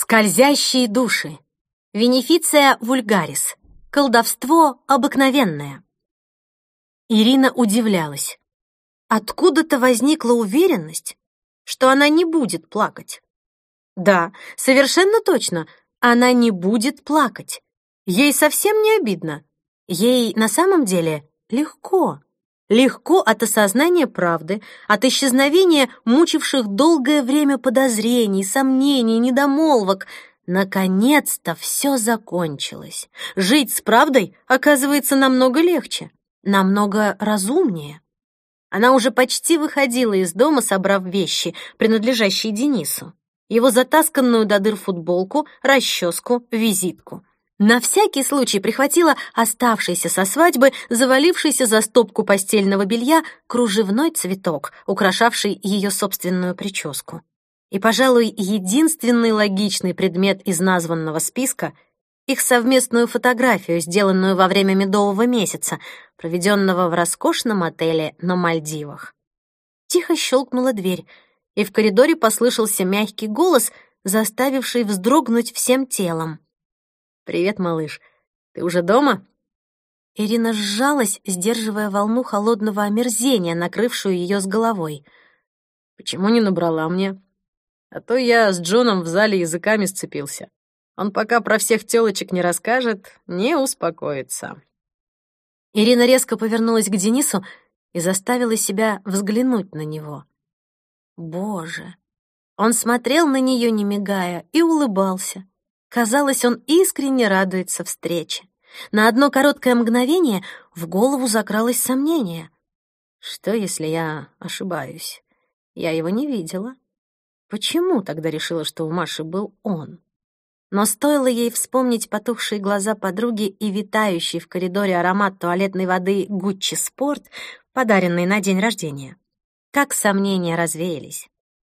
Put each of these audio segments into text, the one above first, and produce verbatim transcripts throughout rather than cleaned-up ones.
Скользящие души. Винифиция вульгарис. Колдовство обыкновенное. Ирина удивлялась. Откуда-то возникла уверенность, что она не будет плакать. Да, совершенно точно, она не будет плакать. Ей совсем не обидно. Ей на самом деле легко. Легко от осознания правды, от исчезновения мучивших долгое время подозрений, сомнений, недомолвок. Наконец-то все закончилось. Жить с правдой оказывается намного легче, намного разумнее. Она уже почти выходила из дома, собрав вещи, принадлежащие Денису. Его затасканную до дыр футболку, расческу, визитку. На всякий случай прихватила оставшийся со свадьбы, завалившийся за стопку постельного белья, кружевной цветок, украшавший ее собственную прическу. И, пожалуй, единственный логичный предмет из названного списка — их совместную фотографию, сделанную во время медового месяца, проведенного в роскошном отеле на Мальдивах. Тихо щелкнула дверь, и в коридоре послышался мягкий голос, заставивший вздрогнуть всем телом. «Привет, малыш. Ты уже дома?» Ирина сжалась, сдерживая волну холодного омерзения, накрывшую ее с головой. «Почему не набрала мне? А то я с Джоном в зале языками сцепился. Он пока про всех тёлочек не расскажет, не успокоится». Ирина резко повернулась к Денису и заставила себя взглянуть на него. Боже! Он смотрел на нее, не мигая, и улыбался. Казалось, он искренне радуется встрече. На одно короткое мгновение в голову закралось сомнение. Что, если я ошибаюсь? Я его не видела. Почему тогда решила, что у Маши был он? Но стоило ей вспомнить потухшие глаза подруги и витающий в коридоре аромат туалетной воды «Гуччи Спорт», подаренный на день рождения, как сомнения развеялись.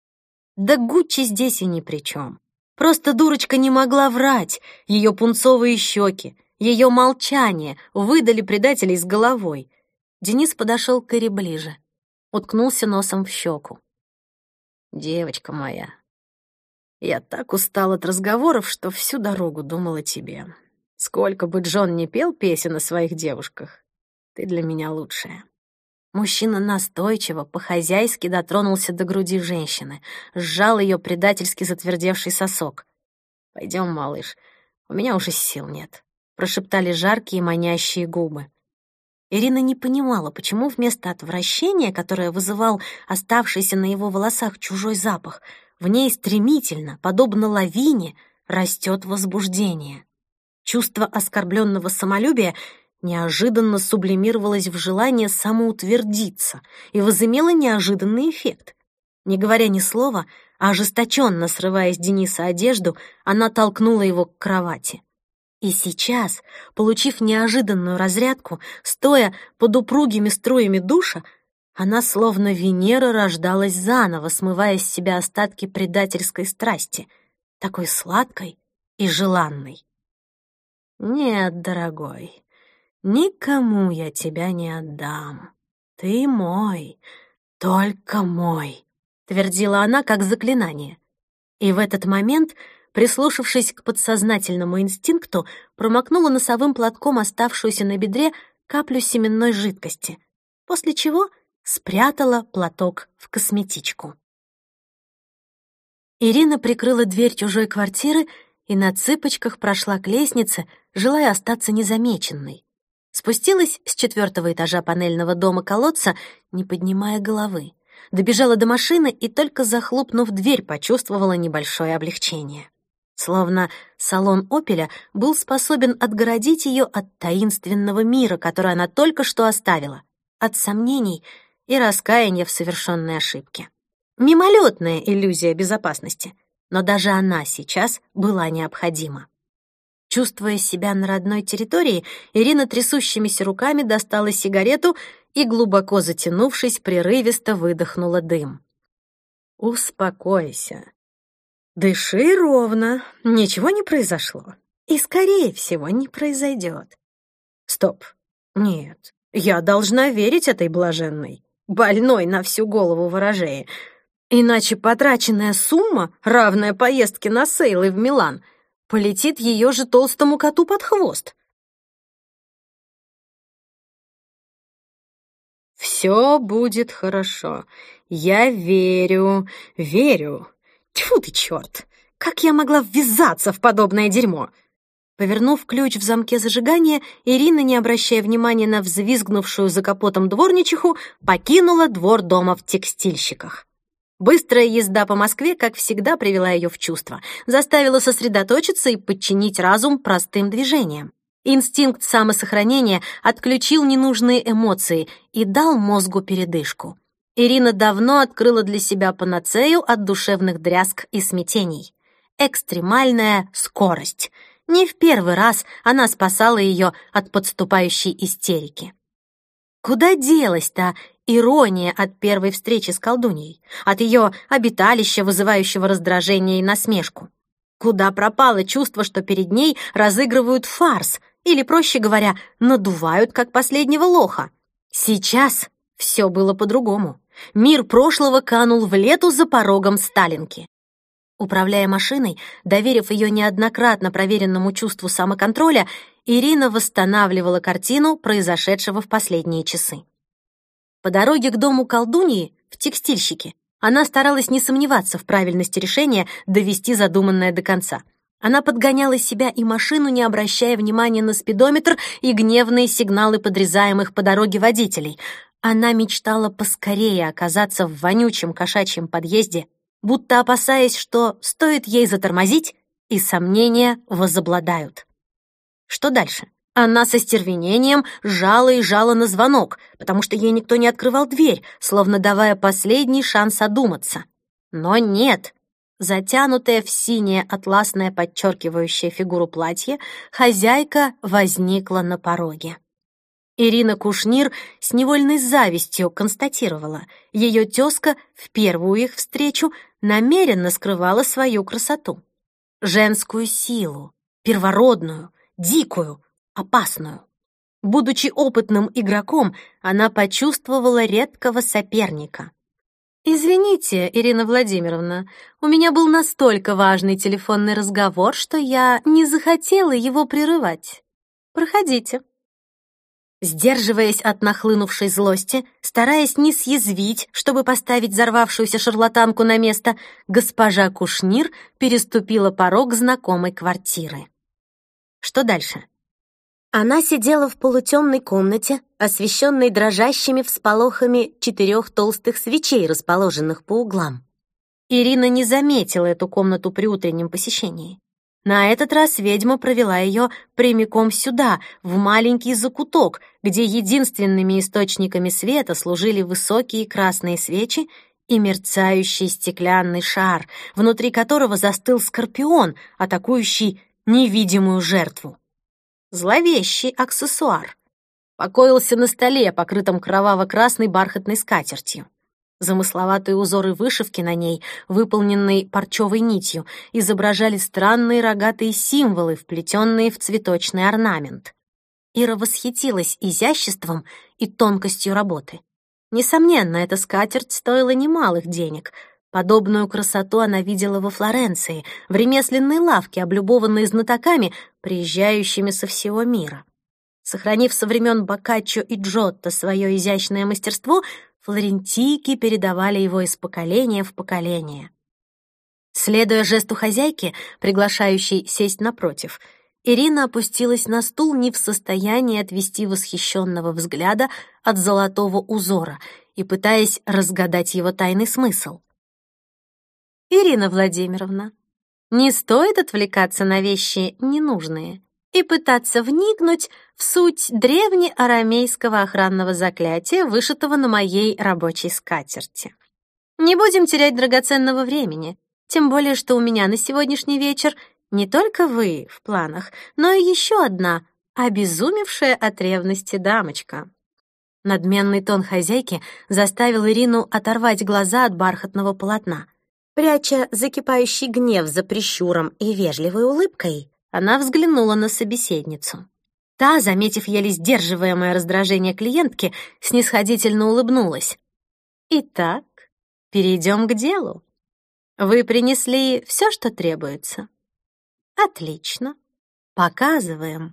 Да Гуччи здесь и ни при чем. Просто дурочка не могла врать. Ее пунцовые щеки, ее молчание выдали предателей с головой. Денис подошел к Ире ближе, уткнулся носом в щеку. «Девочка моя, я так устал от разговоров, что всю дорогу думал о тебе. Сколько бы Джон ни пел песен о своих девушках, ты для меня лучшая». Мужчина настойчиво, по-хозяйски дотронулся до груди женщины, сжал ее предательски затвердевший сосок. «Пойдем, малыш, у меня уже сил нет», — прошептали жаркие манящие губы. Ирина не понимала, почему вместо отвращения, которое вызывал оставшийся на его волосах чужой запах, в ней стремительно, подобно лавине, растет возбуждение. Чувство оскорбленного самолюбия неожиданно сублимировалось в желание самоутвердиться и возымело неожиданный эффект. Не говоря ни слова, а ожесточенно срывая с Дениса одежду, она толкнула его к кровати. И сейчас, получив неожиданную разрядку, стоя под упругими струями душа, она словно Венера рождалась заново, смывая с себя остатки предательской страсти, такой сладкой и желанной. «Нет, дорогой, никому я тебя не отдам. Ты мой, только мой», — твердила она как заклинание. И в этот момент, прислушавшись к подсознательному инстинкту, промокнула носовым платком оставшуюся на бедре каплю семенной жидкости, после чего спрятала платок в косметичку. Ирина прикрыла дверь чужой квартиры и на цыпочках прошла к лестнице, желая остаться незамеченной. Спустилась с четвертого этажа панельного дома-колодца, не поднимая головы. Добежала до машины и, только захлопнув дверь, почувствовала небольшое облегчение. Словно салон «Опеля» был способен отгородить ее от таинственного мира, который она только что оставила, от сомнений и раскаяния в совершенной ошибке. Мимолетная иллюзия безопасности, но даже она сейчас была необходима. Чувствуя себя на родной территории, Ирина трясущимися руками достала сигарету и, глубоко затянувшись, прерывисто выдохнула дым. «Успокойся. Дыши ровно. Ничего не произошло. И, скорее всего, не произойдет. Стоп. Нет, я должна верить этой блаженной, больной на всю голову ворожее. Иначе потраченная сумма, равная поездке на сейлы в Милан, полетит ее же толстому коту под хвост. «Все будет хорошо. Я верю, верю. Тьфу ты, черт! Как я могла ввязаться в подобное дерьмо?» Повернув ключ в замке зажигания, Ирина, не обращая внимания на взвизгнувшую за капотом дворничиху, покинула двор дома в текстильщиках. Быстрая езда по Москве, как всегда, привела ее в чувство, заставила сосредоточиться и подчинить разум простым движениям. Инстинкт самосохранения отключил ненужные эмоции и дал мозгу передышку. Ирина давно открыла для себя панацею от душевных дрязг и смятений. Экстремальная скорость. Не в первый раз она спасала ее от подступающей истерики. Куда делась та ирония от первой встречи с колдуньей, от ее обиталища, вызывающего раздражение и насмешку? Куда пропало чувство, что перед ней разыгрывают фарс, или, проще говоря, надувают, как последнего лоха? Сейчас все было по-другому. Мир прошлого канул в лету за порогом Сталинки. Управляя машиной, доверив ее неоднократно проверенному чувству самоконтроля, Ирина восстанавливала картину произошедшего в последние часы. По дороге к дому колдуньи, в текстильщике, она старалась не сомневаться в правильности решения довести задуманное до конца. Она подгоняла себя и машину, не обращая внимания на спидометр и гневные сигналы подрезаемых по дороге водителей. Она мечтала поскорее оказаться в вонючем кошачьем подъезде, будто опасаясь, что стоит ей затормозить, и сомнения возобладают. Что дальше? Она со стервенением жала и жала на звонок, потому что ей никто не открывал дверь, словно давая последний шанс одуматься. Но нет. Затянутая в синее атласное подчеркивающее фигуру платье, хозяйка возникла на пороге. Ирина Кушнир с невольной завистью констатировала, ее тезка в первую их встречу намеренно скрывала свою красоту. Женскую силу, первородную, дикую, опасную. Будучи опытным игроком, она почувствовала редкого соперника. «Извините, Ирина Владимировна, у меня был настолько важный телефонный разговор, что я не захотела его прерывать. Проходите». Сдерживаясь от нахлынувшей злости, стараясь не съязвить, чтобы поставить взорвавшуюся шарлатанку на место, госпожа Кушнир переступила порог знакомой квартиры. Что дальше? Она сидела в полутемной комнате, освещенной дрожащими всполохами четырех толстых свечей, расположенных по углам. Ирина не заметила эту комнату при утреннем посещении. На этот раз ведьма провела ее прямиком сюда, в маленький закуток, где единственными источниками света служили высокие красные свечи и мерцающий стеклянный шар, внутри которого застыл скорпион, атакующий невидимую жертву. Зловещий аксессуар. Покоился на столе, покрытом кроваво-красной бархатной скатертью. Замысловатые узоры вышивки на ней, выполненные парчевой нитью, изображали странные рогатые символы, вплетенные в цветочный орнамент. Ира восхитилась изяществом и тонкостью работы. Несомненно, эта скатерть стоила немалых денег. Подобную красоту она видела во Флоренции, в ремесленной лавке, облюбованной знатоками, приезжающими со всего мира. Сохранив со времен Боккаччо и Джотто свое изящное мастерство, флорентийки передавали его из поколения в поколение. Следуя жесту хозяйки, приглашающей сесть напротив, Ирина опустилась на стул, не в состоянии отвести восхищенного взгляда от золотого узора и пытаясь разгадать его тайный смысл. «Ирина Владимировна, не стоит отвлекаться на вещи ненужные и пытаться вникнуть в суть древнеарамейского охранного заклятия, вышитого на моей рабочей скатерти. Не будем терять драгоценного времени, тем более что у меня на сегодняшний вечер не только вы в планах, но и еще одна обезумевшая от ревности дамочка». Надменный тон хозяйки заставил Ирину оторвать глаза от бархатного полотна. Пряча закипающий гнев за прищуром и вежливой улыбкой, она взглянула на собеседницу. Та, заметив еле сдерживаемое раздражение клиентки, снисходительно улыбнулась. «Итак, перейдем к делу. Вы принесли все, что требуется? Отлично. Показываем.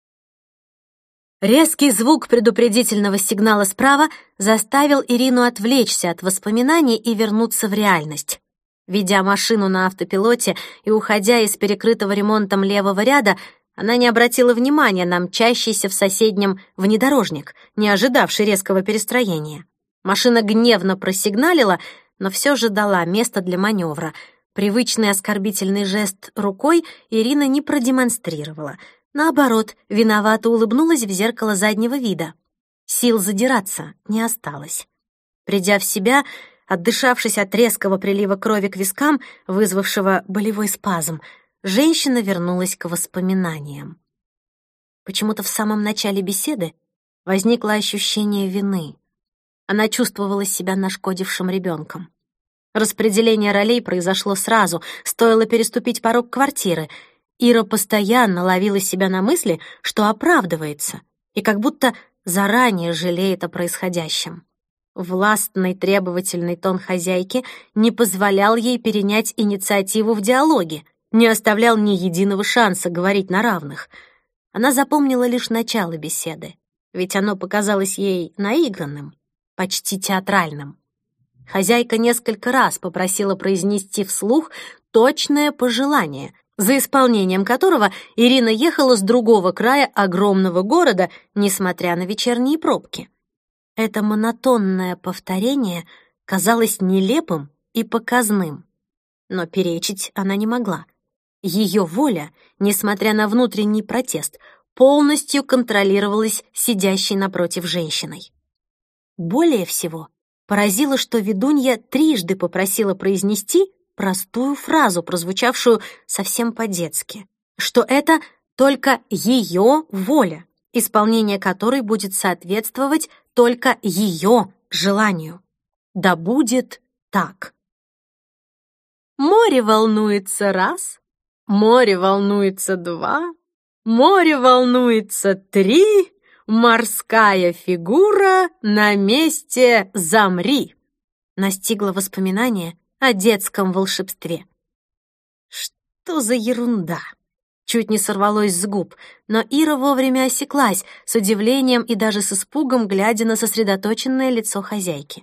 Резкий звук предупредительного сигнала справа заставил Ирину отвлечься от воспоминаний и вернуться в реальность. Ведя машину на автопилоте и уходя из перекрытого ремонтом левого ряда, она не обратила внимания на мчащийся в соседнем внедорожник, не ожидавший резкого перестроения. Машина гневно просигналила, но все же дала место для маневра. Привычный оскорбительный жест рукой Ирина не продемонстрировала. Наоборот, виновато улыбнулась в зеркало заднего вида. Сил задираться не осталось. Придя в себя, отдышавшись от резкого прилива крови к вискам, вызвавшего болевой спазм, женщина вернулась к воспоминаниям. Почему-то в самом начале беседы возникло ощущение вины. Она чувствовала себя нашкодившим ребенком. Распределение ролей произошло сразу, стоило переступить порог квартиры. Ира постоянно ловила себя на мысли, что оправдывается, и как будто заранее жалеет о происходящем. Властный требовательный тон хозяйки не позволял ей перенять инициативу в диалоге, не оставлял ни единого шанса говорить на равных. Она запомнила лишь начало беседы, ведь оно показалось ей наигранным, почти театральным. Хозяйка несколько раз попросила произнести вслух точное пожелание, за исполнением которого Ирина ехала с другого края огромного города, несмотря на вечерние пробки. Это монотонное повторение казалось нелепым и показным, но перечить она не могла. Ее воля, несмотря на внутренний протест, полностью контролировалась сидящей напротив женщиной. Более всего поразило, что ведунья трижды попросила произнести простую фразу, прозвучавшую совсем по-детски, что это только ее воля, исполнение которой будет соответствовать только ее желанию. Да будет так. Море волнуется раз, море волнуется два, море волнуется три, морская фигура на месте замри. Настигло воспоминание о детском волшебстве. Что за ерунда? Чуть не сорвалось с губ, но Ира вовремя осеклась, с удивлением и даже с испугом, глядя на сосредоточенное лицо хозяйки.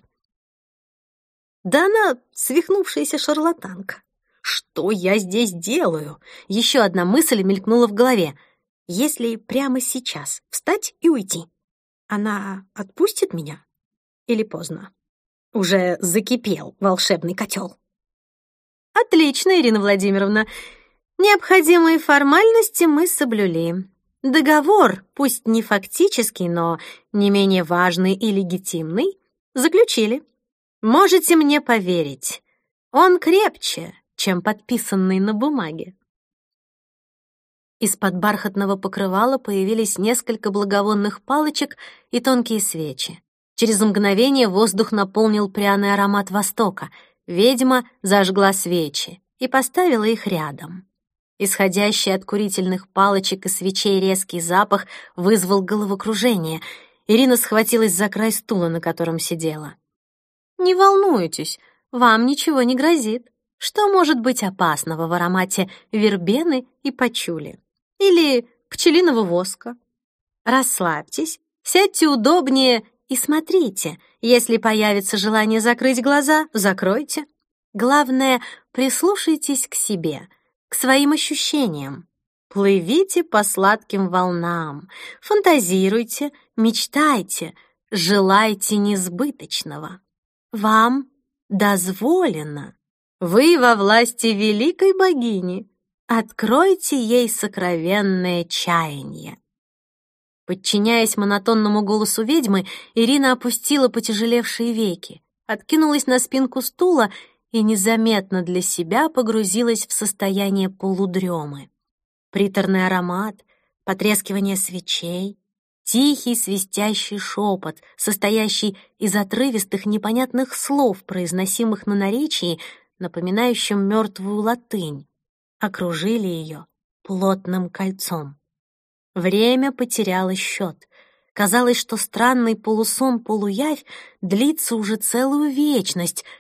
Да она свихнувшаяся шарлатанка. Что я здесь делаю? Еще одна мысль мелькнула в голове. Если прямо сейчас встать и уйти, она отпустит меня? Или поздно? Уже закипел волшебный котел. Отлично, Ирина Владимировна. Необходимые формальности мы соблюли. Договор, пусть не фактический, но не менее важный и легитимный, заключили. Можете мне поверить, он крепче, чем подписанный на бумаге. Из-под бархатного покрывала появились несколько благовонных палочек и тонкие свечи. Через мгновение воздух наполнил пряный аромат Востока. Ведьма зажгла свечи и поставила их рядом. Исходящий от курительных палочек и свечей резкий запах вызвал головокружение. Ирина схватилась за край стула, на котором сидела. «Не волнуйтесь, вам ничего не грозит. Что может быть опасного в аромате вербены и пачули? Или пчелиного воска? Расслабьтесь, сядьте удобнее и смотрите. Если появится желание закрыть глаза, закройте. Главное, прислушайтесь к себе, к своим ощущениям. Плывите по сладким волнам, фантазируйте, мечтайте, желайте несбыточного. Вам дозволено. Вы во власти великой богини. Откройте ей сокровенное чаяние». Подчиняясь монотонному голосу ведьмы, Ирина опустила потяжелевшие веки, откинулась на спинку стула и незаметно для себя погрузилась в состояние полудремы. Приторный аромат, потрескивание свечей, тихий свистящий шепот, состоящий из отрывистых непонятных слов, произносимых на наречии, напоминающем мертвую латынь, окружили ее плотным кольцом. Время потеряло счет. Казалось, что странный полусон-полуявь длится уже целую вечность.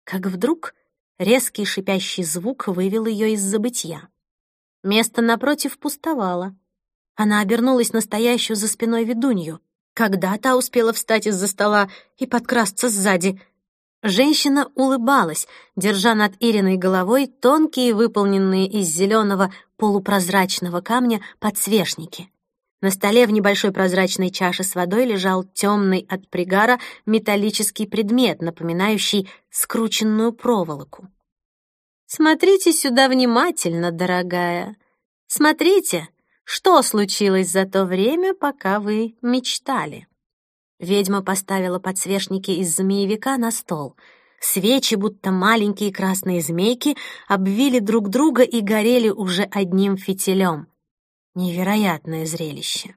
как вдруг резкий шипящий звук вывел ее из забытья. Место напротив пустовало. Она обернулась на стоящую за спиной ведунью. Когда та успела встать из-за стола и подкрасться сзади? Женщина улыбалась, держа над Ириной головой тонкие, выполненные из зеленого полупрозрачного камня подсвечники. На столе в небольшой прозрачной чаше с водой лежал темный от пригара металлический предмет, напоминающий скрученную проволоку. «Смотрите сюда внимательно, дорогая. Смотрите, что случилось за то время, пока вы мечтали». Ведьма поставила подсвечники из змеевика на стол. Свечи, будто маленькие красные змейки, обвили друг друга и горели уже одним фитилем. Невероятное зрелище.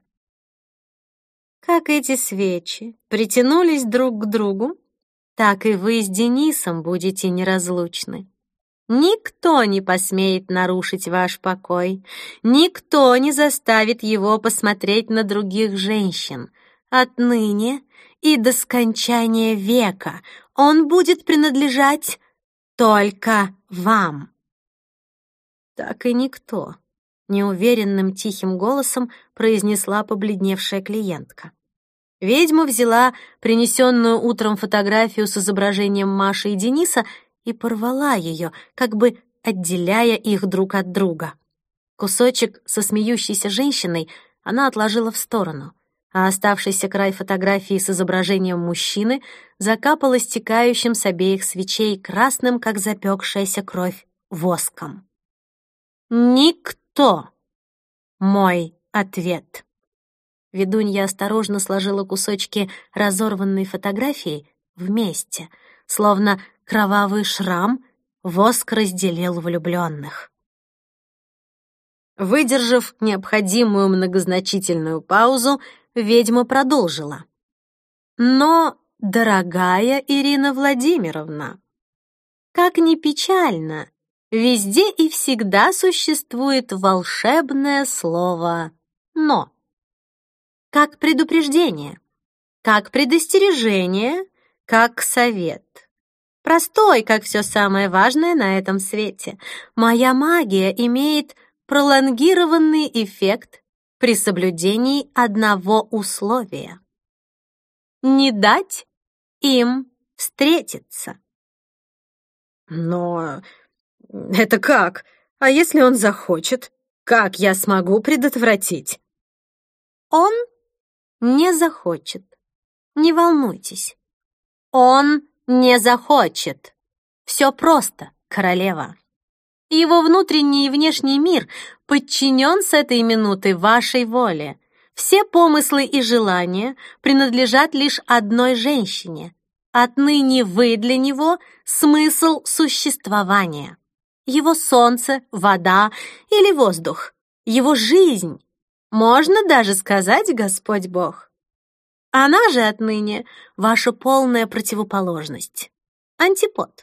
Как эти свечи притянулись друг к другу, так и вы с Денисом будете неразлучны. Никто не посмеет нарушить ваш покой, никто не заставит его посмотреть на других женщин. Отныне и до скончания века он будет принадлежать только вам. Так и никто, неуверенным тихим голосом произнесла побледневшая клиентка. Ведьма взяла принесенную утром фотографию с изображением Маши и Дениса и порвала ее, как бы отделяя их друг от друга. Кусочек со смеющейся женщиной она отложила в сторону, а оставшийся край фотографии с изображением мужчины закапала стекающим с обеих свечей красным, как запекшаяся кровь, воском. «Никто!» — мой ответ. Ведунья осторожно сложила кусочки разорванной фотографии вместе, словно кровавый шрам воск разделил влюбленных. Выдержав необходимую многозначительную паузу, ведьма продолжила. «Но, дорогая Ирина Владимировна, как ни печально, везде и всегда существует волшебное слово «но». Как предупреждение, как предостережение, как совет. Простой, как все самое важное на этом свете. Моя магия имеет пролонгированный эффект при соблюдении одного условия. Не дать им встретиться. Но это как? А если он захочет? Как я смогу предотвратить? Он не захочет. Не волнуйтесь. Он не захочет. Все просто, королева. Его внутренний и внешний мир подчинен с этой минуты вашей воле. Все помыслы и желания принадлежат лишь одной женщине. Отныне вы для него смысл существования. Его солнце, вода или воздух. Его жизнь. Можно даже сказать Господь Бог. Она же отныне ваша полная противоположность. Антипод.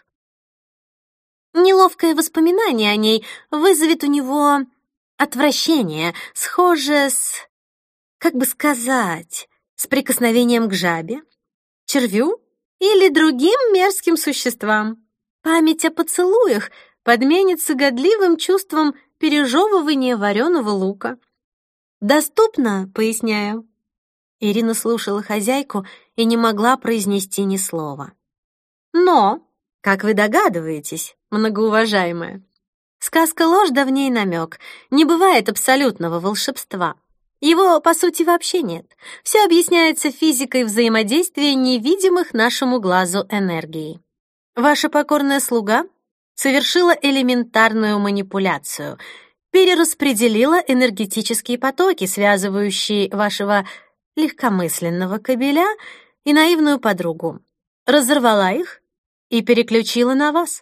Неловкое воспоминание о ней вызовет у него отвращение, схожее с, как бы сказать, с прикосновением к жабе, червю или другим мерзким существам. Память о поцелуях подменится годливым чувством пережевывания вареного лука. «Доступно?» — поясняю. Ирина слушала хозяйку и не могла произнести ни слова. Но, как вы догадываетесь, многоуважаемая, сказка ложь да в ней намек. Не бывает абсолютного волшебства. Его, по сути, вообще нет. Все объясняется физикой взаимодействия невидимых нашему глазу энергий. Ваша покорная слуга совершила элементарную манипуляцию, перераспределила энергетические потоки, связывающие вашего легкомысленного кобеля и наивную подругу, разорвала их и переключила на вас.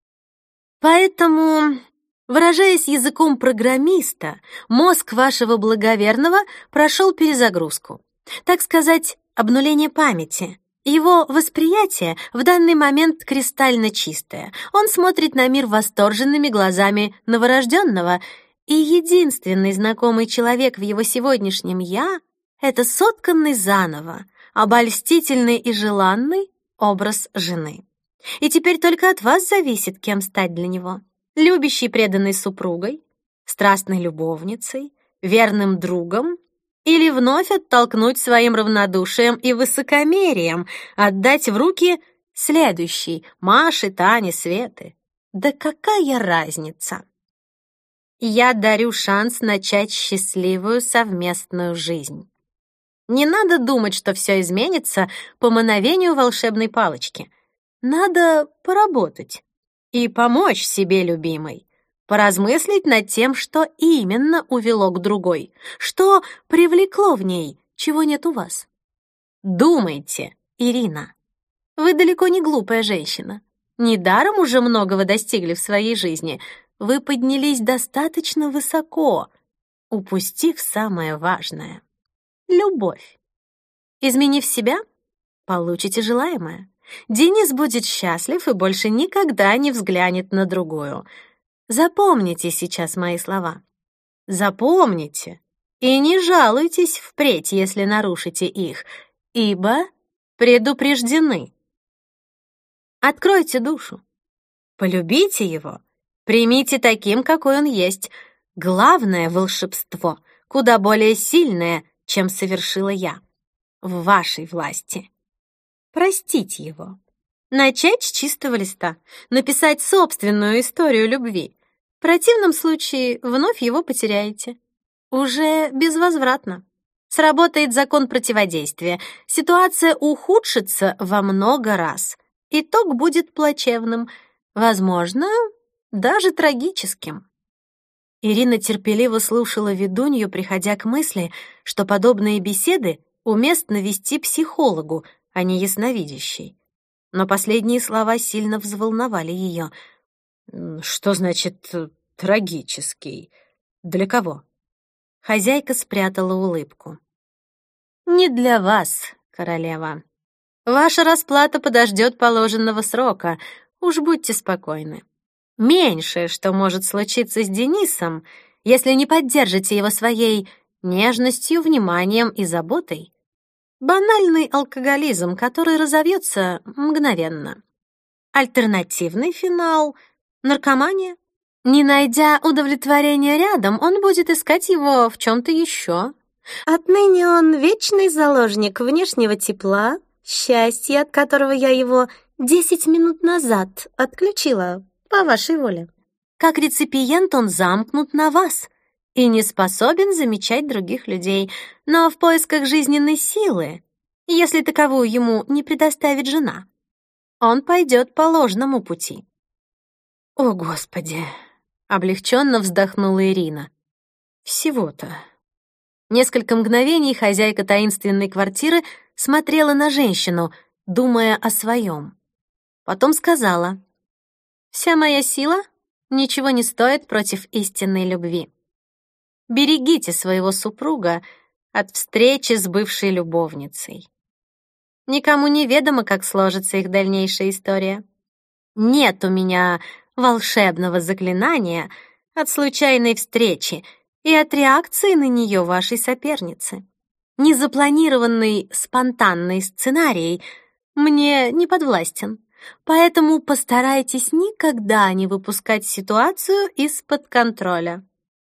Поэтому, выражаясь языком программиста, мозг вашего благоверного прошел перезагрузку, так сказать, обнуление памяти. Его восприятие в данный момент кристально чистое. Он смотрит на мир восторженными глазами новорожденного, и единственный знакомый человек в его сегодняшнем «я» — это сотканный заново, обольстительный и желанный образ жены. И теперь только от вас зависит, кем стать для него. Любящей преданной супругой, страстной любовницей, верным другом или вновь оттолкнуть своим равнодушием и высокомерием, отдать в руки следующей Маши, Тани, Светы. Да какая разница? Я дарю шанс начать счастливую совместную жизнь. Не надо думать, что все изменится по мановению волшебной палочки. Надо поработать и помочь себе любимой, поразмыслить над тем, что именно увело к другой, что привлекло в ней, чего нет у вас. Думайте, Ирина. Вы далеко не глупая женщина. Недаром уже многого достигли в своей жизни. Вы поднялись достаточно высоко, упустив самое важное — любовь. Изменив себя, получите желаемое. Денис будет счастлив и больше никогда не взглянет на другую. Запомните сейчас мои слова. Запомните и не жалуйтесь впредь, если нарушите их, ибо предупреждены. Откройте душу, полюбите его, примите таким, какой он есть. Главное волшебство, куда более сильное, чем совершила я, в вашей власти. Простить его. Начать с чистого листа, написать собственную историю любви. В противном случае вновь его потеряете. Уже безвозвратно. Сработает закон противодействия. Ситуация ухудшится во много раз. Итог будет плачевным, возможно, даже трагическим. Ирина терпеливо слушала ведунью, приходя к мысли, что подобные беседы уместно вести психологу, а не ясновидящей. Но последние слова сильно взволновали ее. «Что значит трагический? Для кого?» Хозяйка спрятала улыбку. «Не для вас, королева. Ваша расплата подождет положенного срока. Уж будьте спокойны. Меньшее, что может случиться с Денисом, если не поддержите его своей нежностью, вниманием и заботой, банальный алкоголизм, который разовьется мгновенно. Альтернативный финал — наркомания. Не найдя удовлетворения рядом, он будет искать его в чем-то еще. Отныне он вечный заложник внешнего тепла, счастья, от которого я его десять минут назад отключила по вашей воле. Как реципиент он замкнут на вас и не способен замечать других людей, но в поисках жизненной силы, если таковую ему не предоставит жена, он пойдет по ложному пути. «О, Господи!» — облегченно вздохнула Ирина. «Всего-то». Несколько мгновений хозяйка таинственной квартиры смотрела на женщину, думая о своем. Потом сказала: «Вся моя сила ничего не стоит против истинной любви. Берегите своего супруга от встречи с бывшей любовницей. Никому не ведомо, как сложится их дальнейшая история. Нет у меня волшебного заклинания от случайной встречи и от реакции на нее вашей соперницы. Незапланированный спонтанный сценарий мне не подвластен, поэтому постарайтесь никогда не выпускать ситуацию из-под контроля».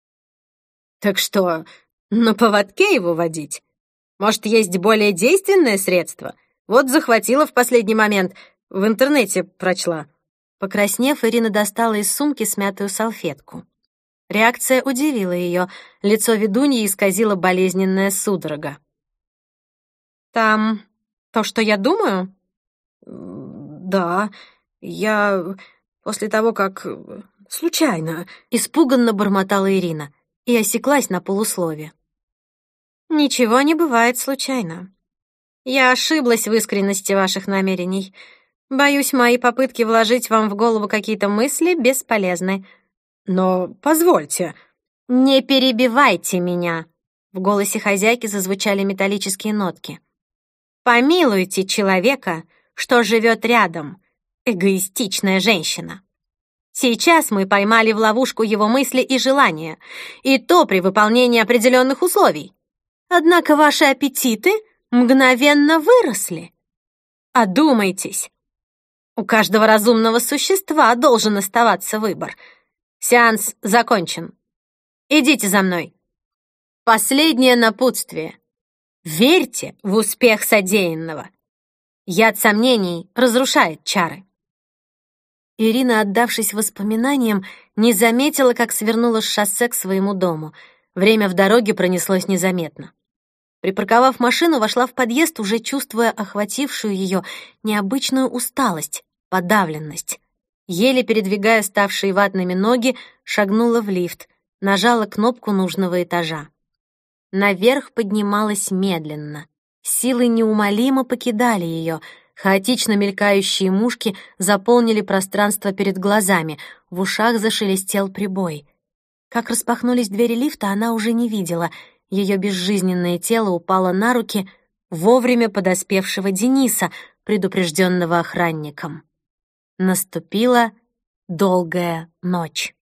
«Так что, на поводке его водить? Может, есть более действенное средство? Вот захватила в последний момент, в интернете прочла». Покраснев, Ирина достала из сумки смятую салфетку. Реакция удивила ее, лицо ведуньи исказило болезненная судорога. «Там то, что я думаю?» «Да, я после того, как... случайно...» Испуганно бормотала Ирина и осеклась на полуслове. «Ничего не бывает случайно. Я ошиблась в искренности ваших намерений. Боюсь, мои попытки вложить вам в голову какие-то мысли бесполезны. Но позвольте...» «Не перебивайте меня!» В голосе хозяйки зазвучали металлические нотки. «Помилуйте человека, что живет рядом, эгоистичная женщина. Сейчас мы поймали в ловушку его мысли и желания, и то при выполнении определенных условий. Однако ваши аппетиты мгновенно выросли. Одумайтесь!» У каждого разумного существа должен оставаться выбор. Сеанс закончен. Идите за мной. Последнее напутствие. Верьте в успех содеянного. Яд сомнений разрушает чары. Ирина, отдавшись воспоминаниям, не заметила, как свернула с шоссе к своему дому. Время в дороге пронеслось незаметно. Припарковав машину, вошла в подъезд, уже чувствуя охватившую ее необычную усталость, подавленность. Еле передвигая ставшие ватными ноги, шагнула в лифт, нажала кнопку нужного этажа. Наверх поднималась медленно. Силы неумолимо покидали ее. Хаотично мелькающие мушки заполнили пространство перед глазами, в ушах зашелестел прибой. Как распахнулись двери лифта, она уже не видела. Ее безжизненное тело упало на руки вовремя подоспевшего Дениса, предупрежденного охранником. Наступила долгая ночь.